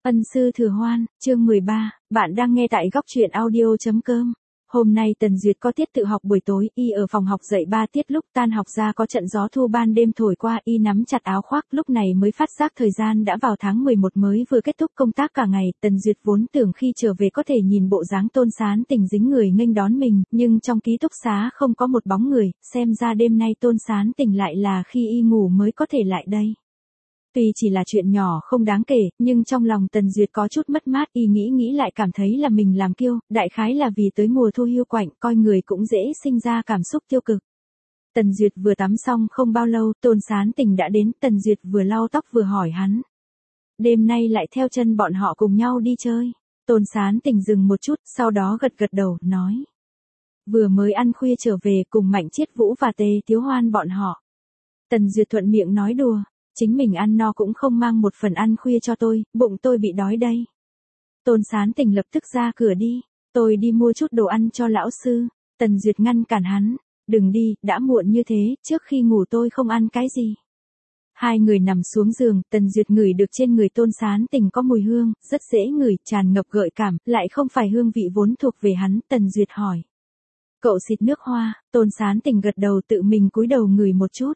Ân sư thừa hoan, chương 13, bạn đang nghe tại góc truyện audio.com. Hôm nay Tần Duyệt có tiết tự học buổi tối, y ở phòng học dạy 3 tiết, lúc tan học ra có trận gió thu ban đêm thổi qua, y nắm chặt áo khoác, lúc này mới phát giác thời gian đã vào tháng 11 mới vừa kết thúc công tác cả ngày. Tần Duyệt vốn tưởng khi trở về có thể nhìn bộ dáng Tôn Sán Tình dính người nghênh đón mình, nhưng trong ký túc xá không có một bóng người, xem ra đêm nay Tôn Sán Tình lại là khi y ngủ mới có thể lại đây. Tuy chỉ là chuyện nhỏ không đáng kể, nhưng trong lòng Tần Duyệt có chút mất mát, y nghĩ lại cảm thấy là mình làm kiêu, đại khái là vì tới mùa thu hiu quạnh, coi người cũng dễ sinh ra cảm xúc tiêu cực. Tần Duyệt vừa tắm xong không bao lâu, Tôn Sán Tình đã đến, Tần Duyệt vừa lau tóc vừa hỏi hắn. Đêm nay lại theo chân bọn họ cùng nhau đi chơi. Tôn Sán Tình dừng một chút, sau đó gật đầu, nói. Vừa mới ăn khuya trở về cùng Mạnh Chiết Vũ và Tề Tiếu Hoan bọn họ. Tần Duyệt thuận miệng nói đùa. Chính mình ăn no cũng không mang một phần ăn khuya cho tôi, bụng tôi bị đói đây. Tôn Sán Tình lập tức ra cửa đi, tôi đi mua chút đồ ăn cho lão sư. Tần Duyệt ngăn cản hắn, đừng đi, đã muộn như thế, trước khi ngủ tôi không ăn cái gì. Hai người nằm xuống giường, Tần Duyệt ngửi được trên người Tôn Sán Tình có mùi hương, rất dễ ngửi, tràn ngập gợi cảm, lại không phải hương vị vốn thuộc về hắn. Tần Duyệt hỏi. Cậu xịt nước hoa, Tôn Sán Tình gật đầu, tự mình cúi đầu ngửi một chút.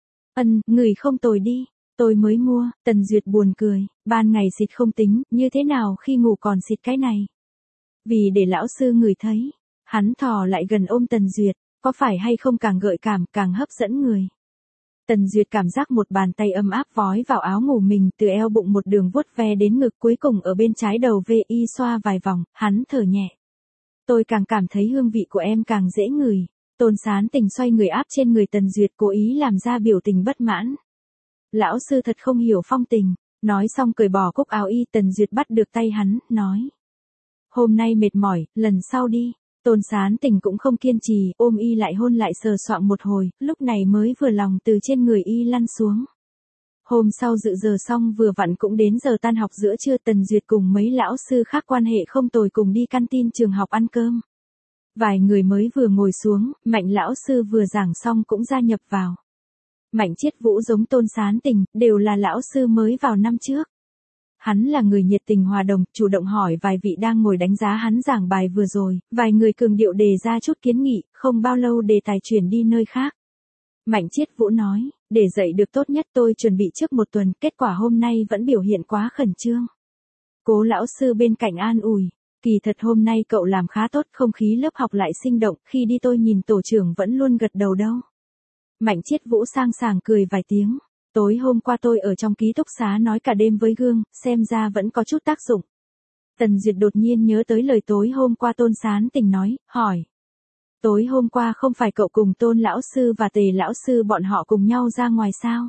Ngửi không tồi đi. Tôi mới mua. Tần Duyệt buồn cười, ban ngày xịt không tính, như thế nào khi ngủ còn xịt cái này? Vì để lão sư ngửi thấy. Hắn thò lại gần ôm Tần Duyệt, có phải hay không càng gợi cảm, càng hấp dẫn người. Tần Duyệt cảm giác một bàn tay ấm áp vói vào áo ngủ mình, từ eo bụng một đường vuốt ve đến ngực, cuối cùng ở bên trái đầu VI xoa vài vòng, hắn thở nhẹ. Tôi càng cảm thấy hương vị của em càng dễ ngửi. Tôn Sán Tình xoay người áp trên người Tần Duyệt, cố ý làm ra biểu tình bất mãn. Lão sư thật không hiểu phong tình. Nói xong cởi bỏ cúc áo y. Tần Duyệt bắt được tay hắn, nói. Hôm nay mệt mỏi, lần sau đi. Tôn Sán Tình cũng không kiên trì, ôm y lại hôn lại sờ soạng một hồi, lúc này mới vừa lòng từ trên người y lăn xuống. Hôm sau dự giờ xong vừa vặn cũng đến giờ tan học giữa trưa, Tần Duyệt cùng mấy lão sư khác quan hệ không tồi cùng đi canteen trường học ăn cơm. Vài người mới vừa ngồi xuống, Mạnh lão sư vừa giảng xong cũng gia nhập vào. Mạnh Chiết Vũ giống Tôn Sán Tình, đều là lão sư mới vào năm trước. Hắn là người nhiệt tình hòa đồng, chủ động hỏi vài vị đang ngồi đánh giá hắn giảng bài vừa rồi, vài người cường điệu đề ra chút kiến nghị, không bao lâu đề tài chuyển đi nơi khác. Mạnh Chiết Vũ nói, để dạy được tốt nhất tôi chuẩn bị trước một tuần, kết quả hôm nay vẫn biểu hiện quá khẩn trương. Cố lão sư bên cạnh an ủi, kỳ thật hôm nay cậu làm khá tốt, không khí lớp học lại sinh động, khi đi tôi nhìn tổ trưởng vẫn luôn gật đầu đâu. Mạnh Chiết Vũ sang sảng cười vài tiếng. Tối hôm qua tôi ở trong ký túc xá nói cả đêm với gương, xem ra vẫn có chút tác dụng. Tần Duyệt đột nhiên nhớ tới lời tối hôm qua Tôn Sán Tình nói, hỏi. Tối hôm qua không phải cậu cùng Tôn lão sư và Tề lão sư bọn họ cùng nhau ra ngoài sao?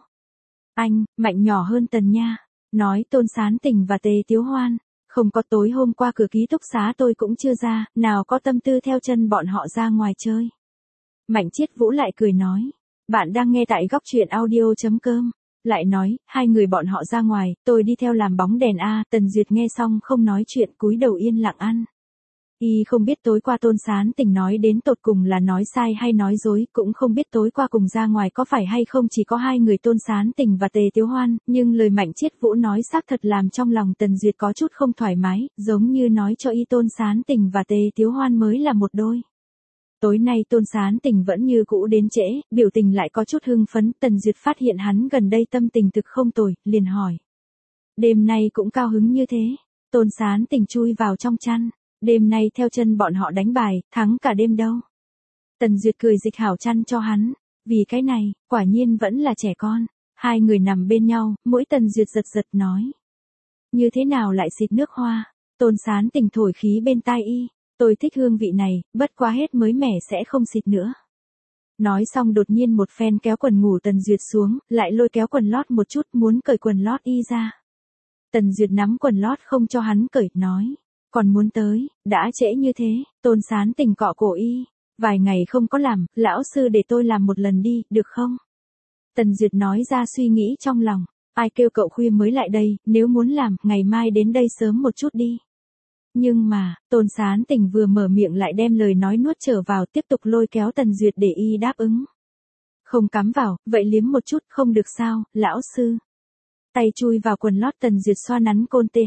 Mạnh nhỏ hơn Tần nha. Nói Tôn Sán Tình và Tề Tiếu Hoan. Không có, tối hôm qua cửa ký túc xá tôi cũng chưa ra, nào có tâm tư theo chân bọn họ ra ngoài chơi. Mạnh Chiết Vũ lại cười nói. Bạn đang nghe tại góc truyện audio.com. Lại nói, hai người bọn họ ra ngoài, tôi đi theo làm bóng đèn A. Tần Duyệt nghe xong không nói chuyện, cúi đầu yên lặng ăn. Y không biết tối qua Tôn Sán Tình nói đến tột cùng là nói sai hay nói dối, cũng không biết tối qua cùng ra ngoài có phải hay không chỉ có hai người Tôn Sán Tình và Tề Tiếu Hoan, nhưng lời Mạnh Chiết Vũ nói xác thật làm trong lòng Tần Duyệt có chút không thoải mái, giống như nói cho y Tôn Sán Tình và Tề Tiếu Hoan mới là một đôi. Tối nay Tôn Sán Tình vẫn như cũ đến trễ, biểu tình lại có chút hưng phấn. Tần Duyệt phát hiện hắn gần đây tâm tình thực không tồi, liền hỏi. Đêm nay cũng cao hứng như thế. Tôn Sán Tình chui vào trong chăn. Đêm nay theo chân bọn họ đánh bài, thắng cả đêm đâu. Tần Duyệt cười dịch hảo chăn cho hắn. Vì cái này, quả nhiên vẫn là trẻ con. Hai người nằm bên nhau, mỗi Tần Duyệt giật nói. Như thế nào lại xịt nước hoa? Tôn Sán Tình thổi khí bên tai y. Tôi thích hương vị này, bất quá hết mới mẻ sẽ không xịt nữa. Nói xong đột nhiên một phen kéo quần ngủ Tần Duyệt xuống, lại lôi kéo quần lót một chút muốn cởi quần lót y ra. Tần Duyệt nắm quần lót không cho hắn cởi, nói. Còn muốn tới, đã trễ như thế. Tôn Sán Tình cọ cổ y. Vài ngày không có làm, lão sư để tôi làm một lần đi, được không? Tần Duyệt nói ra suy nghĩ trong lòng. Ai kêu cậu khuya mới lại đây, nếu muốn làm, ngày mai đến đây sớm một chút đi. Nhưng mà, Tôn Sán Tình vừa mở miệng lại đem lời nói nuốt trở vào, tiếp tục lôi kéo Tần Duyệt để y đáp ứng. Không cắm vào, vậy liếm một chút, không được sao, lão sư. Tay chui vào quần lót Tần Duyệt xoa nắn côn TH,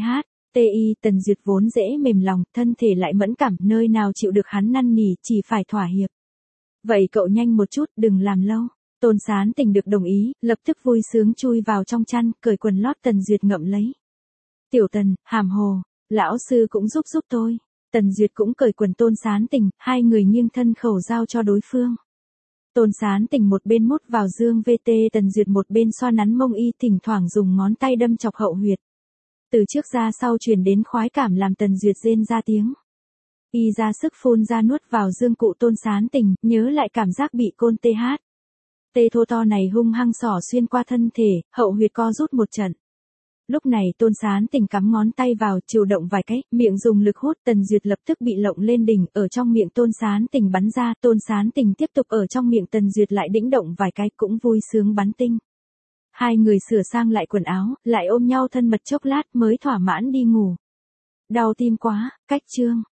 TI Tần Duyệt vốn dễ mềm lòng, thân thể lại mẫn cảm, nơi nào chịu được hắn năn nỉ, chỉ phải thỏa hiệp. Vậy cậu nhanh một chút, đừng làm lâu. Tôn Sán Tình được đồng ý, lập tức vui sướng chui vào trong chăn, cởi quần lót Tần Duyệt ngậm lấy. Tiểu Tần, hàm hồ, lão sư cũng giúp tôi. Tần Duyệt cũng cởi quần Tôn Sán Tình, hai người nghiêng thân khẩu giao cho đối phương. Tôn Sán Tình một bên mút vào dương VT, Tần Duyệt một bên xoa nắn mông y, thỉnh thoảng dùng ngón tay đâm chọc hậu huyệt. Từ trước ra sau truyền đến khoái cảm làm Tần Duyệt rên ra tiếng. Y ra sức phun ra nuốt vào dương cụ Tôn Sán Tình, nhớ lại cảm giác bị côn TH. Tê thô to này hung hăng xỏ xuyên qua thân thể, hậu huyệt co rút một trận. Lúc này Tôn Sán Tình cắm ngón tay vào, chịu động vài cái, miệng dùng lực hút, Tần Duyệt lập tức bị lộng lên đỉnh, ở trong miệng Tôn Sán Tình bắn ra, Tôn Sán Tình tiếp tục ở trong miệng Tần Duyệt lại đĩnh động vài cái, cũng vui sướng bắn tinh. Hai người sửa sang lại quần áo, lại ôm nhau thân mật chốc lát mới thỏa mãn đi ngủ. Đau tim quá, cách chương.